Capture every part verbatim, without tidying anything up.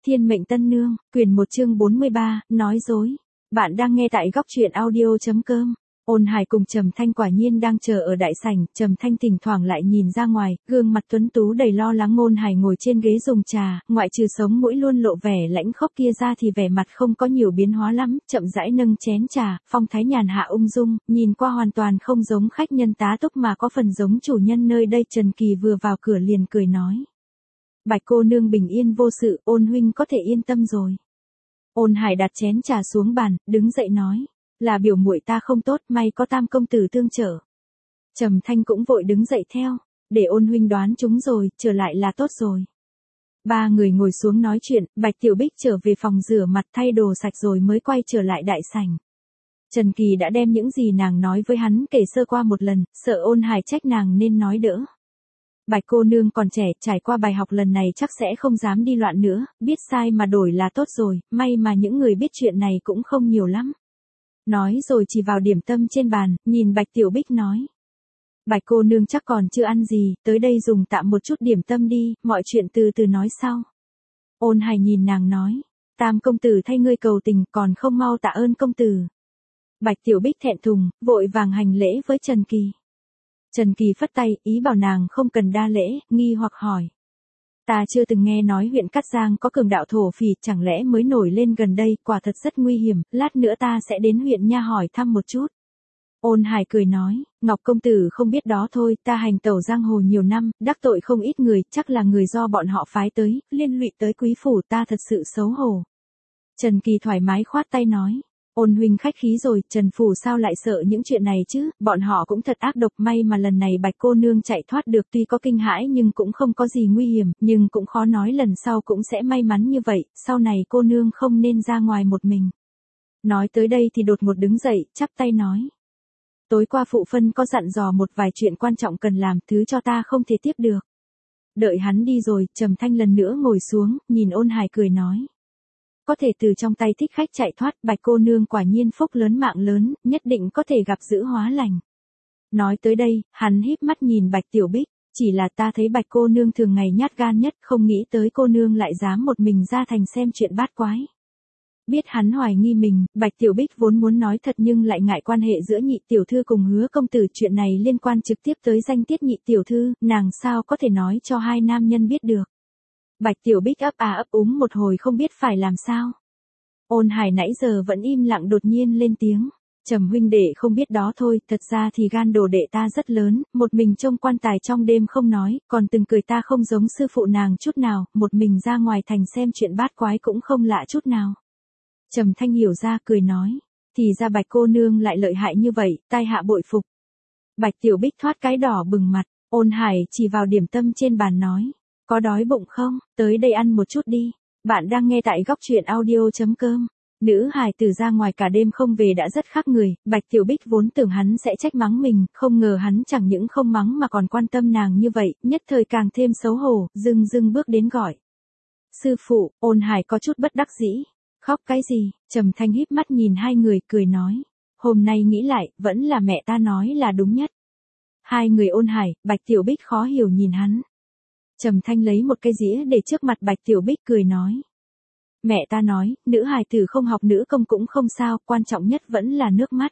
Thiên mệnh tân nương, quyển một chương bốn mươi ba, nói dối. Bạn đang nghe tại góc truyện audio.com. Ôn Hải cùng Trầm Thanh quả nhiên đang chờ ở đại sảnh, Trầm Thanh thỉnh thoảng lại nhìn ra ngoài, gương mặt tuấn tú đầy lo lắng. Ôn Hải ngồi trên ghế dùng trà, ngoại trừ sống mũi luôn lộ vẻ lãnh khốc kia ra thì vẻ mặt không có nhiều biến hóa lắm, chậm rãi nâng chén trà, phong thái nhàn hạ ung dung, nhìn qua hoàn toàn không giống khách nhân tá túc mà có phần giống chủ nhân nơi đây. Trần Kỳ vừa vào cửa liền cười nói: Bạch cô nương bình yên vô sự, Ôn huynh có thể yên tâm rồi. Ôn Hải đặt chén trà xuống bàn, đứng dậy nói: Là biểu muội ta không tốt, may có Tam công tử tương trợ. Trầm Thanh cũng vội đứng dậy theo, để Ôn huynh đoán chúng rồi, trở lại là tốt rồi. Ba người ngồi xuống nói chuyện, Bạch Tiểu Bích trở về phòng rửa mặt thay đồ sạch rồi mới quay trở lại đại sảnh. Trần Kỳ đã đem những gì nàng nói với hắn kể sơ qua một lần, sợ Ôn Hải trách nàng nên nói đỡ. Bạch cô nương còn trẻ, trải qua bài học lần này chắc sẽ không dám đi loạn nữa, biết sai mà đổi là tốt rồi, may mà những người biết chuyện này cũng không nhiều lắm. Nói rồi chỉ vào điểm tâm trên bàn, nhìn Bạch Tiểu Bích nói: Bạch cô nương chắc còn chưa ăn gì, tới đây dùng tạm một chút điểm tâm đi, mọi chuyện từ từ nói sau. Ôn Hải nhìn nàng nói: Tam công tử thay ngươi cầu tình, còn không mau tạ ơn công tử. Bạch Tiểu Bích thẹn thùng, vội vàng hành lễ với Trần Kỳ. Trần Kỳ phất tay, ý bảo nàng không cần đa lễ, nghi hoặc hỏi: Ta chưa từng nghe nói huyện Cát Giang có cường đạo thổ phỉ, chẳng lẽ mới nổi lên gần đây, quả thật rất nguy hiểm, lát nữa ta sẽ đến huyện nha hỏi thăm một chút. Ôn Hải cười nói: Ngọc công tử không biết đó thôi, ta hành tẩu giang hồ nhiều năm, đắc tội không ít người, chắc là người do bọn họ phái tới, liên lụy tới quý phủ, ta thật sự xấu hổ. Trần Kỳ thoải mái khoát tay nói: Ôn huynh khách khí rồi, Trần phủ sao lại sợ những chuyện này chứ, bọn họ cũng thật ác độc, may mà lần này Bạch cô nương chạy thoát được, tuy có kinh hãi nhưng cũng không có gì nguy hiểm, nhưng cũng khó nói lần sau cũng sẽ may mắn như vậy, sau này cô nương không nên ra ngoài một mình. Nói tới đây thì đột ngột đứng dậy, chắp tay nói: Tối qua phụ phân có dặn dò một vài chuyện quan trọng cần làm, thứ cho ta không thể tiếp được. Đợi hắn đi rồi, Trầm Thanh lần nữa ngồi xuống, nhìn Ôn Hải cười nói: Có thể từ trong tay thích khách chạy thoát, Bạch cô nương quả nhiên phúc lớn mạng lớn, nhất định có thể gặp dữ hóa lành. Nói tới đây, hắn híp mắt nhìn Bạch Tiểu Bích, chỉ là ta thấy Bạch cô nương thường ngày nhát gan nhất, không nghĩ tới cô nương lại dám một mình ra thành xem chuyện bát quái. Biết hắn hoài nghi mình, Bạch Tiểu Bích vốn muốn nói thật nhưng lại ngại quan hệ giữa Nhị tiểu thư cùng Hứa công tử, chuyện này liên quan trực tiếp tới danh tiết Nhị tiểu thư, nàng sao có thể nói cho hai nam nhân biết được. Bạch Tiểu Bích ấp à ấp úng một hồi không biết phải làm sao. Ôn Hải nãy giờ vẫn im lặng đột nhiên lên tiếng: Trầm huynh đệ không biết đó thôi, thật ra thì gan đồ đệ ta rất lớn, một mình trông quan tài trong đêm không nói, còn từng cười ta không giống sư phụ nàng chút nào, một mình ra ngoài thành xem chuyện bát quái cũng không lạ chút nào. Trầm Thanh hiểu ra cười nói: Thì ra Bạch cô nương lại lợi hại như vậy, tai hạ bội phục. Bạch Tiểu Bích thoát cái đỏ bừng mặt. Ôn Hải chỉ vào điểm tâm trên bàn nói: Có đói bụng không, tới đây ăn một chút đi. Bạn đang nghe tại góc truyện audio.com. Nữ hài tử ra ngoài cả đêm không về đã rất khác người, Bạch Tiểu Bích vốn tưởng hắn sẽ trách mắng mình, không ngờ hắn chẳng những không mắng mà còn quan tâm nàng như vậy, nhất thời càng thêm xấu hổ, dưng dưng bước đến gọi: Sư phụ. Ôn Hải có chút bất đắc dĩ: Khóc cái gì? Trầm Thanh híp mắt nhìn hai người, cười nói: Hôm nay nghĩ lại, vẫn là mẹ ta nói là đúng nhất. Hai người Ôn Hải, Bạch Tiểu Bích khó hiểu nhìn hắn. Trầm Thanh lấy một cái dĩa để trước mặt Bạch Tiểu Bích cười nói: Mẹ ta nói, nữ hài tử không học nữ công cũng không sao, quan trọng nhất vẫn là nước mắt.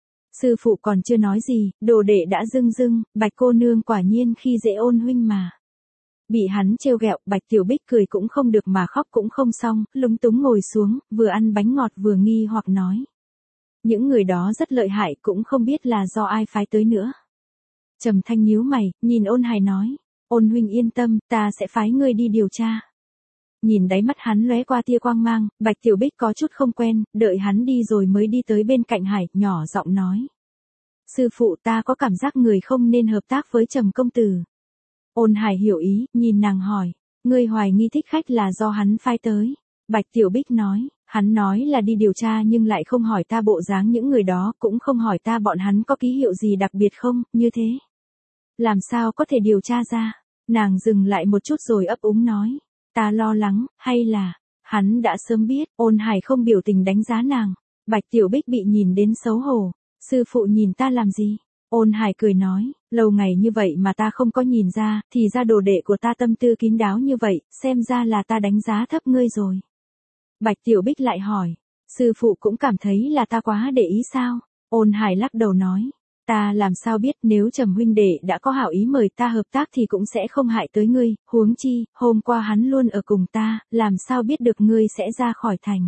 Sư phụ còn chưa nói gì, đồ đệ đã dưng dưng, Bạch cô nương quả nhiên khi dễ Ôn huynh mà. Bị hắn trêu ghẹo, Bạch Tiểu Bích cười cũng không được mà khóc cũng không xong, lúng túng ngồi xuống, vừa ăn bánh ngọt vừa nghi hoặc nói: Những người đó rất lợi hại, cũng không biết là do ai phái tới nữa. Trầm Thanh nhíu mày, nhìn Ôn Hải nói: Ôn huynh yên tâm, ta sẽ phái ngươi đi điều tra. Nhìn đáy mắt hắn lóe qua tia quang mang, Bạch Tiểu Bích có chút không quen, đợi hắn đi rồi mới đi tới bên cạnh Hải, nhỏ giọng nói: Sư phụ, ta có cảm giác người không nên hợp tác với Trầm công tử. Ôn Hải hiểu ý, nhìn nàng hỏi: Ngươi hoài nghi thích khách là do hắn phái tới? Bạch Tiểu Bích nói: Hắn nói là đi điều tra nhưng lại không hỏi ta bộ dáng những người đó, cũng không hỏi ta bọn hắn có ký hiệu gì đặc biệt không, như thế. Làm sao có thể điều tra ra? Nàng dừng lại một chút rồi ấp úng nói: Ta lo lắng, hay là, hắn đã sớm biết. Ôn Hải không biểu tình đánh giá nàng. Bạch Tiểu Bích bị nhìn đến xấu hổ: Sư phụ nhìn ta làm gì? Ôn Hải cười nói: Lâu ngày như vậy mà ta không có nhìn ra, thì ra đồ đệ của ta tâm tư kín đáo như vậy, xem ra là ta đánh giá thấp ngươi rồi. Bạch Tiểu Bích lại hỏi, sư phụ cũng cảm thấy là ta quá để ý sao? Ôn Hải lắc đầu nói, ta làm sao biết, nếu Trầm huynh đệ đã có hảo ý mời ta hợp tác thì cũng sẽ không hại tới ngươi, huống chi, hôm qua hắn luôn ở cùng ta, làm sao biết được ngươi sẽ ra khỏi thành.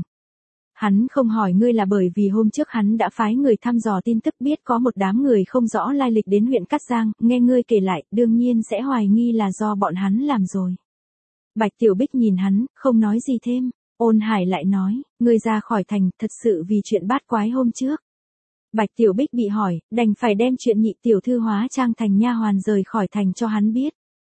Hắn không hỏi ngươi là bởi vì hôm trước hắn đã phái người thăm dò tin tức biết có một đám người không rõ lai lịch đến huyện Cát Giang, nghe ngươi kể lại, đương nhiên sẽ hoài nghi là do bọn hắn làm rồi. Bạch Tiểu Bích nhìn hắn, không nói gì thêm. Ôn Hải lại nói, ngươi ra khỏi thành, thật sự vì chuyện bát quái hôm trước. Bạch Tiểu Bích bị hỏi, đành phải đem chuyện nhị tiểu thư hóa trang thành nha hoàn rời khỏi thành cho hắn biết.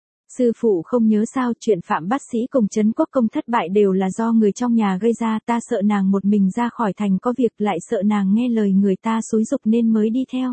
Sư phụ không nhớ sao, chuyện Phạm bát sĩ cùng Trấn Quốc công thất bại đều là do người trong nhà gây ra, ta sợ nàng một mình ra khỏi thành có việc, lại sợ nàng nghe lời người ta xúi giục nên mới đi theo.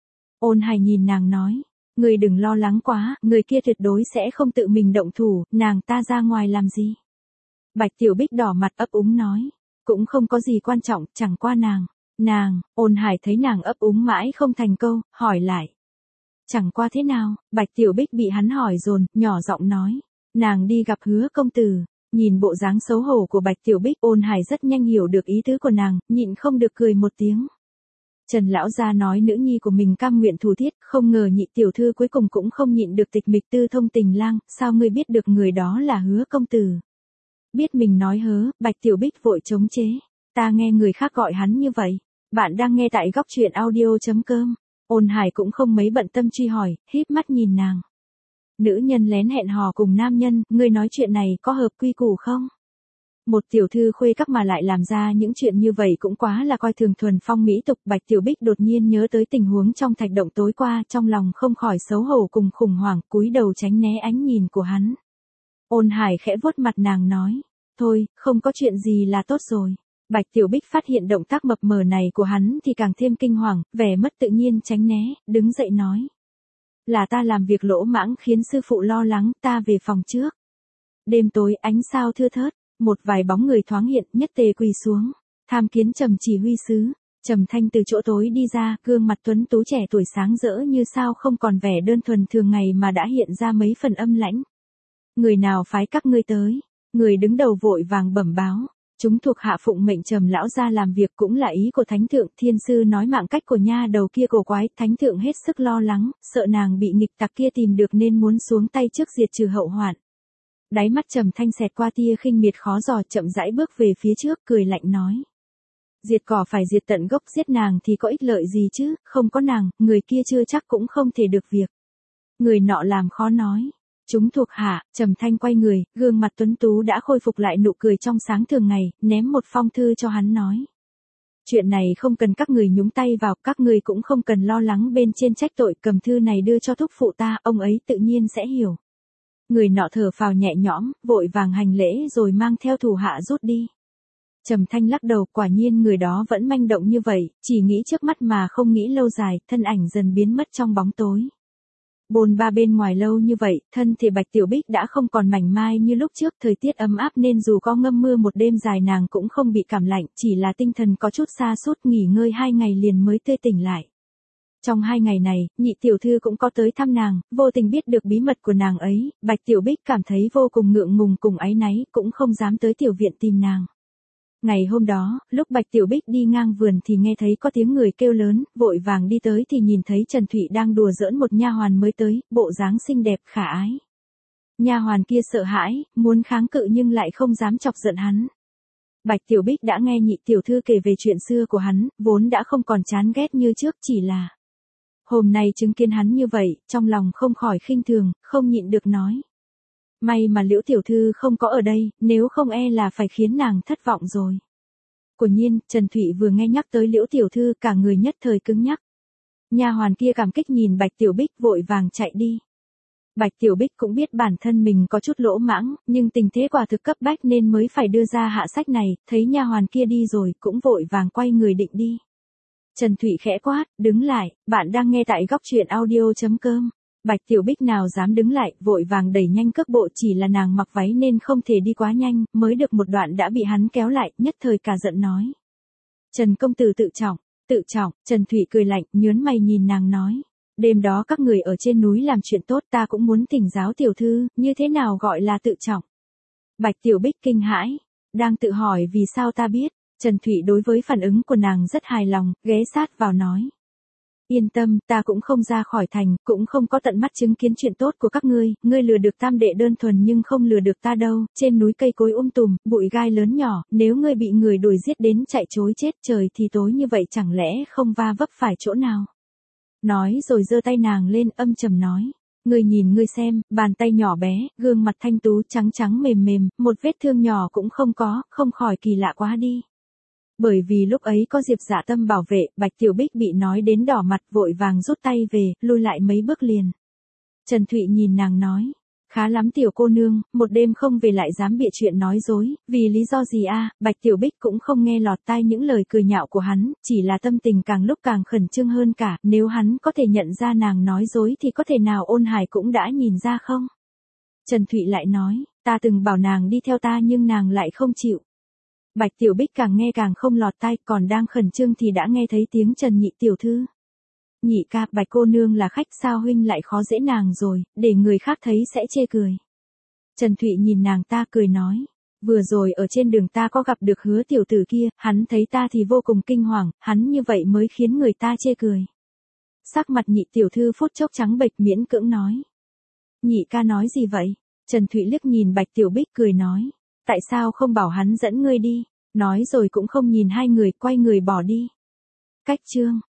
Ôn Hải nhìn nàng nói, ngươi đừng lo lắng quá, người kia tuyệt đối sẽ không tự mình động thủ, nàng ta ra ngoài làm gì. Bạch Tiểu Bích đỏ mặt ấp úng nói, cũng không có gì quan trọng, chẳng qua nàng, nàng, Ôn Hải thấy nàng ấp úng mãi không thành câu, hỏi lại. Chẳng qua thế nào, Bạch Tiểu Bích bị hắn hỏi dồn, nhỏ giọng nói, nàng đi gặp Hứa công tử. Nhìn bộ dáng xấu hổ của Bạch Tiểu Bích, Ôn Hải rất nhanh hiểu được ý tứ của nàng, nhịn không được cười một tiếng. Trần lão gia nói nữ nhi của mình cam nguyện thủ tiết, không ngờ nhị tiểu thư cuối cùng cũng không nhịn được tịch mịch tư thông tình lang, sao ngươi biết được người đó là Hứa công tử? Biết mình nói hớ, Bạch Tiểu Bích vội chống chế. Ta nghe người khác gọi hắn như vậy. Bạn đang nghe tại góc truyện audio.com. Ôn Hải cũng không mấy bận tâm truy hỏi, híp mắt nhìn nàng. Nữ nhân lén hẹn hò cùng nam nhân, ngươi nói chuyện này có hợp quy củ không? Một tiểu thư khuê các mà lại làm ra những chuyện như vậy cũng quá là coi thường thuần phong mỹ tục. Bạch Tiểu Bích đột nhiên nhớ tới tình huống trong thạch động tối qua, trong lòng không khỏi xấu hổ cùng khủng hoảng, cúi đầu tránh né ánh nhìn của hắn. Ôn Hải khẽ vuốt mặt nàng nói, thôi, không có chuyện gì là tốt rồi. Bạch Tiểu Bích phát hiện động tác mập mờ này của hắn thì càng thêm kinh hoàng, vẻ mất tự nhiên tránh né, đứng dậy nói. Là ta làm việc lỗ mãng khiến sư phụ lo lắng, ta về phòng trước. Đêm tối ánh sao thưa thớt, một vài bóng người thoáng hiện, nhất tề quỳ xuống, tham kiến Trầm chỉ huy sứ. Trầm Thanh từ chỗ tối đi ra, gương mặt tuấn tú trẻ tuổi sáng rỡ như sao không còn vẻ đơn thuần thường ngày mà đã hiện ra mấy phần âm lãnh. Người nào phái các ngươi tới? Người đứng đầu vội vàng bẩm báo. Chúng thuộc hạ phụng mệnh Trầm lão gia làm việc, cũng là ý của thánh thượng. Thiên sư nói mạng cách của nha đầu kia cổ quái, thánh thượng hết sức lo lắng, sợ nàng bị nghịch tặc kia tìm được nên muốn xuống tay trước diệt trừ hậu hoạn. Đáy mắt Trầm Thanh xẹt qua tia khinh miệt khó dò, chậm rãi bước về phía trước, cười lạnh nói. Diệt cỏ phải diệt tận gốc, giết nàng thì có ích lợi gì chứ, không có nàng, người kia chưa chắc cũng không thể được việc. Người nọ làm khó nói. Chúng thuộc hạ, Trầm Thanh quay người, gương mặt tuấn tú đã khôi phục lại nụ cười trong sáng thường ngày, ném một phong thư cho hắn nói. Chuyện này không cần các người nhúng tay vào, các người cũng không cần lo lắng bên trên trách tội, cầm thư này đưa cho thúc phụ ta, ông ấy tự nhiên sẽ hiểu. Người nọ thở phào nhẹ nhõm, vội vàng hành lễ rồi mang theo thủ hạ rút đi. Trầm Thanh lắc đầu, quả nhiên người đó vẫn manh động như vậy, chỉ nghĩ trước mắt mà không nghĩ lâu dài, thân ảnh dần biến mất trong bóng tối. Bồn ba bên ngoài lâu như vậy, thân thể Bạch Tiểu Bích đã không còn mảnh mai như lúc trước, thời tiết ấm áp nên dù có ngâm mưa một đêm dài nàng cũng không bị cảm lạnh, chỉ là tinh thần có chút sa sút, nghỉ ngơi hai ngày liền mới tươi tỉnh lại. Trong hai ngày này, nhị tiểu thư cũng có tới thăm nàng, vô tình biết được bí mật của nàng ấy, Bạch Tiểu Bích cảm thấy vô cùng ngượng ngùng cùng áy náy, cũng không dám tới tiểu viện tìm nàng. Ngày hôm đó, lúc Bạch Tiểu Bích đi ngang vườn thì nghe thấy có tiếng người kêu lớn, vội vàng đi tới thì nhìn thấy Trần Thụy đang đùa giỡn một nha hoàn mới tới, bộ dáng xinh đẹp khả ái. Nha hoàn kia sợ hãi, muốn kháng cự nhưng lại không dám chọc giận hắn. Bạch Tiểu Bích đã nghe nhị tiểu thư kể về chuyện xưa của hắn, vốn đã không còn chán ghét như trước, chỉ là hôm nay chứng kiến hắn như vậy, trong lòng không khỏi khinh thường, không nhịn được nói. May mà Liễu tiểu thư không có ở đây, nếu không e là phải khiến nàng thất vọng rồi. Quả nhiên, Trần Thụy vừa nghe nhắc tới Liễu tiểu thư, cả người nhất thời cứng nhắc. Nha hoàn kia cảm kích nhìn Bạch Tiểu Bích vội vàng chạy đi. Bạch Tiểu Bích cũng biết bản thân mình có chút lỗ mãng, nhưng tình thế quả thực cấp bách nên mới phải đưa ra hạ sách này, thấy nha hoàn kia đi rồi, cũng vội vàng quay người định đi. Trần Thụy khẽ quát, đứng lại, bạn đang nghe tại góc truyện audio.com. Bạch Tiểu Bích nào dám đứng lại, vội vàng đẩy nhanh cước bộ, chỉ là nàng mặc váy nên không thể đi quá nhanh, mới được một đoạn đã bị hắn kéo lại, nhất thời cả giận nói. Trần công tử tự trọng, tự trọng, Trần Thụy cười lạnh, nhớn mày nhìn nàng nói. Đêm đó các người ở trên núi làm chuyện tốt, ta cũng muốn thỉnh giáo tiểu thư, như thế nào gọi là tự trọng. Bạch Tiểu Bích kinh hãi, đang tự hỏi vì sao ta biết. Trần Thụy đối với phản ứng của nàng rất hài lòng, ghé sát vào nói. Yên tâm, ta cũng không ra khỏi thành, cũng không có tận mắt chứng kiến chuyện tốt của các ngươi, ngươi lừa được tam đệ đơn thuần nhưng không lừa được ta đâu, trên núi cây cối um tùm, bụi gai lớn nhỏ, nếu ngươi bị người đuổi giết đến chạy trối chết trời thì tối như vậy chẳng lẽ không va vấp phải chỗ nào. Nói rồi giơ tay nàng lên âm trầm nói. Ngươi nhìn ngươi xem, bàn tay nhỏ bé, gương mặt thanh tú trắng trắng mềm mềm, một vết thương nhỏ cũng không có, không khỏi kỳ lạ quá đi. Bởi vì lúc ấy có Diệp Dạ Tâm bảo vệ, Bạch Tiểu Bích bị nói đến đỏ mặt vội vàng rút tay về, lui lại mấy bước liền. Trần Thụy nhìn nàng nói, khá lắm tiểu cô nương, một đêm không về lại dám bịa chuyện nói dối, vì lý do gì a? Bạch Tiểu Bích cũng không nghe lọt tai những lời cười nhạo của hắn, chỉ là tâm tình càng lúc càng khẩn trương hơn cả, nếu hắn có thể nhận ra nàng nói dối thì có thể nào Ôn Hải cũng đã nhìn ra không? Trần Thụy lại nói, ta từng bảo nàng đi theo ta nhưng nàng lại không chịu. Bạch Tiểu Bích càng nghe càng không lọt tai, còn đang khẩn trương thì đã nghe thấy tiếng Trần Nhị tiểu thư. Nhị ca, Bạch cô nương là khách sao huynh lại khó dễ nàng rồi, để người khác thấy sẽ chê cười. Trần Thụy nhìn nàng ta cười nói, vừa rồi ở trên đường ta có gặp được Hứa tiểu tử kia, hắn thấy ta thì vô cùng kinh hoàng, hắn như vậy mới khiến người ta chê cười. Sắc mặt Nhị tiểu thư phút chốc trắng bệch miễn cưỡng nói. Nhị ca nói gì vậy? Trần Thụy liếc nhìn Bạch Tiểu Bích cười nói. Tại sao không bảo hắn dẫn ngươi đi? Nói rồi cũng không nhìn hai người, quay người bỏ đi. Cách chương